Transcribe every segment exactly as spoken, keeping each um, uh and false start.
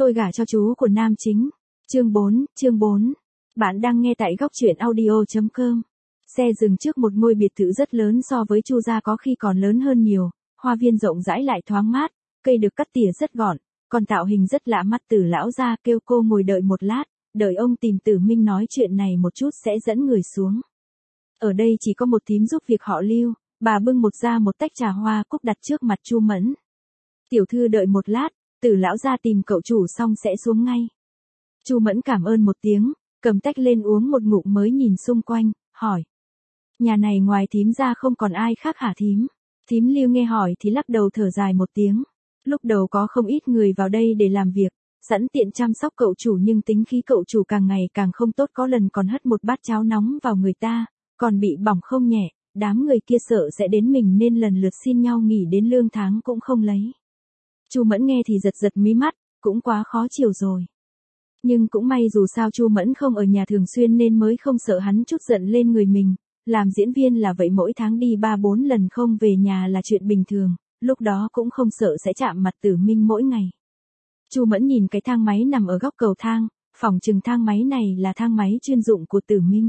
Tôi gả cho chú của nam chính. Chương bốn, chương bốn. Bạn đang nghe tại góc truyện audio chấm com. Xe dừng trước một ngôi biệt thự rất lớn, so với Chu gia có khi còn lớn hơn nhiều, hoa viên rộng rãi lại thoáng mát, cây được cắt tỉa rất gọn, còn tạo hình rất lạ mắt. Tử lão gia kêu cô ngồi đợi một lát, đợi ông tìm Tử Minh nói chuyện này một chút sẽ dẫn người xuống. Ở đây chỉ có một thím giúp việc họ Lưu, bà bưng một ra một tách trà hoa cúc đặt trước mặt Chu Mẫn. Tiểu thư đợi một lát, Tử lão gia tìm cậu chủ xong sẽ xuống ngay. Chu Mẫn cảm ơn một tiếng, cầm tách lên uống một ngụm mới nhìn xung quanh, hỏi. Nhà này ngoài thím ra không còn ai khác hả thím? Thím Lưu nghe hỏi thì lắc đầu thở dài một tiếng. Lúc đầu có không ít người vào đây để làm việc, sẵn tiện chăm sóc cậu chủ, nhưng tính khí cậu chủ càng ngày càng không tốt, có lần còn hất một bát cháo nóng vào người ta, còn bị bỏng không nhẹ. Đám người kia sợ sẽ đến mình nên lần lượt xin nhau nghỉ, đến lương tháng cũng không lấy. Chu Mẫn nghe thì giật giật mí mắt, cũng quá khó chịu rồi. Nhưng cũng may dù sao Chu Mẫn không ở nhà thường xuyên nên mới không sợ hắn chút giận lên người mình. Làm diễn viên là vậy, mỗi tháng đi ba bốn lần không về nhà là chuyện bình thường, lúc đó cũng không sợ sẽ chạm mặt Tử Minh mỗi ngày. Chu Mẫn nhìn cái thang máy nằm ở góc cầu thang, phỏng chừng thang máy này là thang máy chuyên dụng của Tử Minh.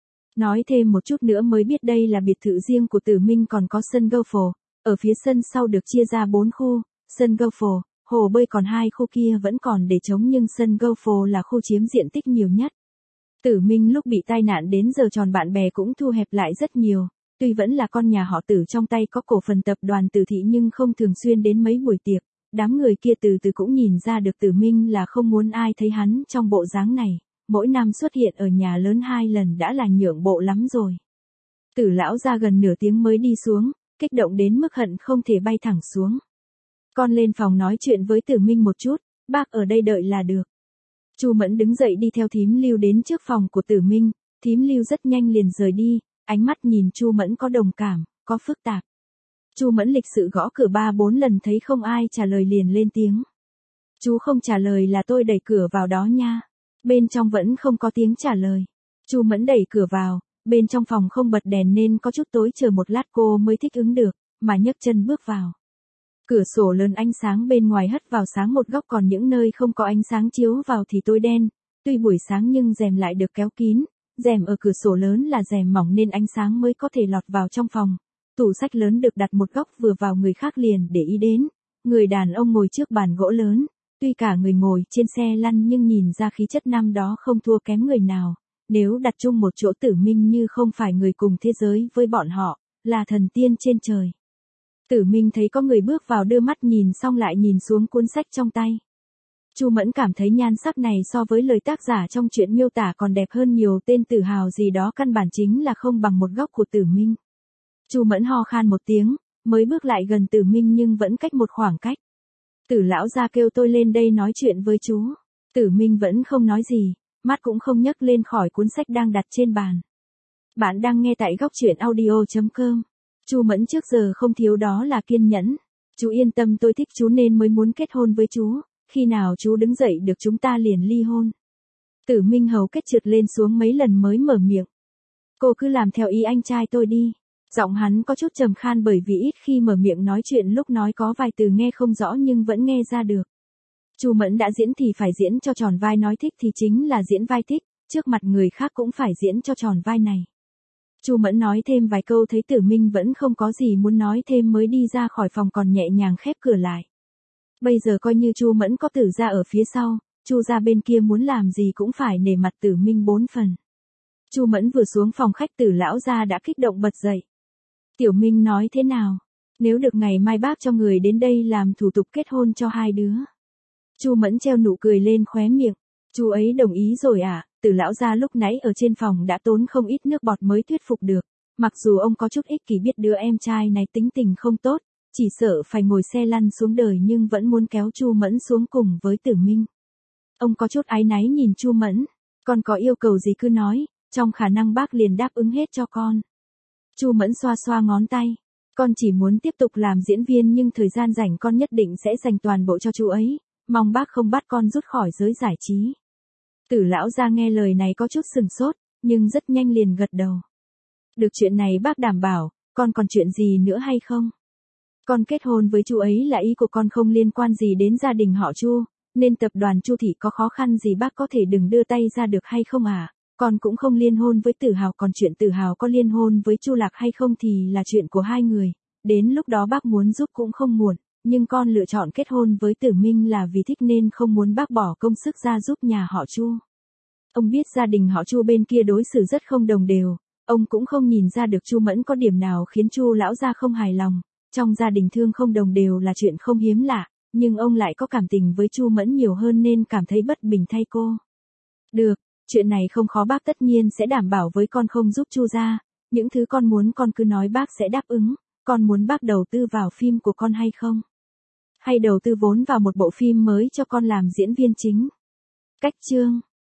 Nói thêm một chút nữa mới biết đây là biệt thự riêng của Tử Minh, còn có sân golf, ở phía sân sau được chia ra bốn khu, sân golf, hồ bơi, còn hai khu kia vẫn còn để trống, nhưng sân golf là khu chiếm diện tích nhiều nhất. Tử Minh lúc bị tai nạn đến giờ tròn bạn bè cũng thu hẹp lại rất nhiều, tuy vẫn là con nhà họ Tử, trong tay có cổ phần tập đoàn Tử thị nhưng không thường xuyên đến mấy buổi tiệc. Đám người kia từ từ cũng nhìn ra được Tử Minh là không muốn ai thấy hắn trong bộ dáng này, mỗi năm xuất hiện ở nhà lớn hai lần đã là nhượng bộ lắm rồi. Tử lão ra gần nửa tiếng mới đi xuống, kích động đến mức hận không thể bay thẳng xuống. Con lên phòng nói chuyện với Tử Minh một chút, bác ở đây đợi là được. Chu Mẫn đứng dậy đi theo thím Lưu đến trước phòng của Tử Minh, thím Lưu rất nhanh liền rời đi, ánh mắt nhìn Chu Mẫn có đồng cảm, có phức tạp. Chu Mẫn lịch sự gõ cửa ba bốn lần thấy không ai trả lời liền lên tiếng. Chú không trả lời là tôi đẩy cửa vào đó nha. Bên trong vẫn không có tiếng trả lời. Chu Mẫn đẩy cửa vào, bên trong phòng không bật đèn nên có chút tối, chờ một lát cô mới thích ứng được, mà nhấc chân bước vào. Cửa sổ lớn ánh sáng bên ngoài hất vào sáng một góc, còn những nơi không có ánh sáng chiếu vào thì tối đen. Tuy buổi sáng nhưng rèm lại được kéo kín, rèm ở cửa sổ lớn là rèm mỏng nên ánh sáng mới có thể lọt vào trong phòng. Tủ sách lớn được đặt một góc vừa vào người khác liền để ý đến. Người đàn ông ngồi trước bàn gỗ lớn, tuy cả người ngồi trên xe lăn nhưng nhìn ra khí chất năm đó không thua kém người nào. Nếu đặt chung một chỗ, Tử Minh như không phải người cùng thế giới với bọn họ, là thần tiên trên trời. Tử Minh thấy có người bước vào đưa mắt nhìn xong lại nhìn xuống cuốn sách trong tay. Chu Mẫn cảm thấy nhan sắc này so với lời tác giả trong truyện miêu tả còn đẹp hơn nhiều, tên Tử Hào gì đó căn bản chính là không bằng một góc của Tử Minh. Chu Mẫn ho khan một tiếng, mới bước lại gần Tử Minh nhưng vẫn cách một khoảng cách. Tử lão gia kêu tôi lên đây nói chuyện với chú. Tử Minh vẫn không nói gì, mắt cũng không nhấc lên khỏi cuốn sách đang đặt trên bàn. Bạn đang nghe tại góc truyện audio chấm com. Chu Mẫn trước giờ không thiếu đó là kiên nhẫn. Chú yên tâm, tôi thích chú nên mới muốn kết hôn với chú, khi nào chú đứng dậy được chúng ta liền ly hôn. Tử Minh hầu kết trượt lên xuống mấy lần mới mở miệng. Cô cứ làm theo ý anh trai tôi đi. Giọng hắn có chút trầm khan bởi vì ít khi mở miệng nói chuyện, lúc nói có vài từ nghe không rõ nhưng vẫn nghe ra được. Chu Mẫn đã diễn thì phải diễn cho tròn vai, nói thích thì chính là diễn vai thích, trước mặt người khác cũng phải diễn cho tròn vai này. Chu Mẫn nói thêm vài câu thấy Tử Minh vẫn không có gì muốn nói thêm mới đi ra khỏi phòng, còn nhẹ nhàng khép cửa lại. Bây giờ coi như Chu Mẫn có Tử gia ở phía sau, Chu gia bên kia muốn làm gì cũng phải nể mặt Tử Minh bốn phần. Chu Mẫn vừa xuống phòng khách, Tử lão gia đã kích động bật dậy. Tiểu Minh nói thế nào? Nếu được ngày mai bác cho người đến đây làm thủ tục kết hôn cho hai đứa. Chu Mẫn treo nụ cười lên khóe miệng. Chú ấy đồng ý rồi à? Tử lão gia lúc nãy ở trên phòng đã tốn không ít nước bọt mới thuyết phục được. Mặc dù ông có chút ích kỷ, biết đứa em trai này tính tình không tốt, chỉ sợ phải ngồi xe lăn xuống đời, nhưng vẫn muốn kéo Chu Mẫn xuống cùng với Tử Minh. Ông có chút áy náy nhìn Chu Mẫn. Con có yêu cầu gì cứ nói, trong khả năng bác liền đáp ứng hết cho con. Chu Mẫn xoa xoa ngón tay. Con chỉ muốn tiếp tục làm diễn viên nhưng thời gian rảnh con nhất định sẽ dành toàn bộ cho chú ấy, mong bác không bắt con rút khỏi giới giải trí. Tử lão gia nghe lời này có chút sừng sốt, nhưng rất nhanh liền gật đầu. Được, chuyện này bác đảm bảo. Con còn chuyện gì nữa hay không? Con kết hôn với chú ấy là ý của con, không liên quan gì đến gia đình họ Chu. Nên tập đoàn Chu Thị có khó khăn gì bác có thể đừng đưa tay ra được hay không à? Con cũng không liên hôn với Tử Hào, còn chuyện Tử Hào có liên hôn với Chu Lạc hay không thì là chuyện của hai người. Đến lúc đó bác muốn giúp cũng không muộn, nhưng con lựa chọn kết hôn với Tử Minh là vì thích nên không muốn bác bỏ công sức ra giúp nhà họ Chu. Ông biết gia đình họ Chu bên kia đối xử rất không đồng đều, ông cũng không nhìn ra được Chu Mẫn có điểm nào khiến Chu lão gia không hài lòng. Trong gia đình thương không đồng đều là chuyện không hiếm lạ, nhưng ông lại có cảm tình với Chu Mẫn nhiều hơn nên cảm thấy bất bình thay cô. Được, chuyện này không khó, bác tất nhiên sẽ đảm bảo với con không giúp Chu gia. Những thứ con muốn con cứ nói bác sẽ đáp ứng. Con muốn bác đầu tư vào phim của con hay không? Hay đầu tư vốn vào một bộ phim mới cho con làm diễn viên chính? Cách chương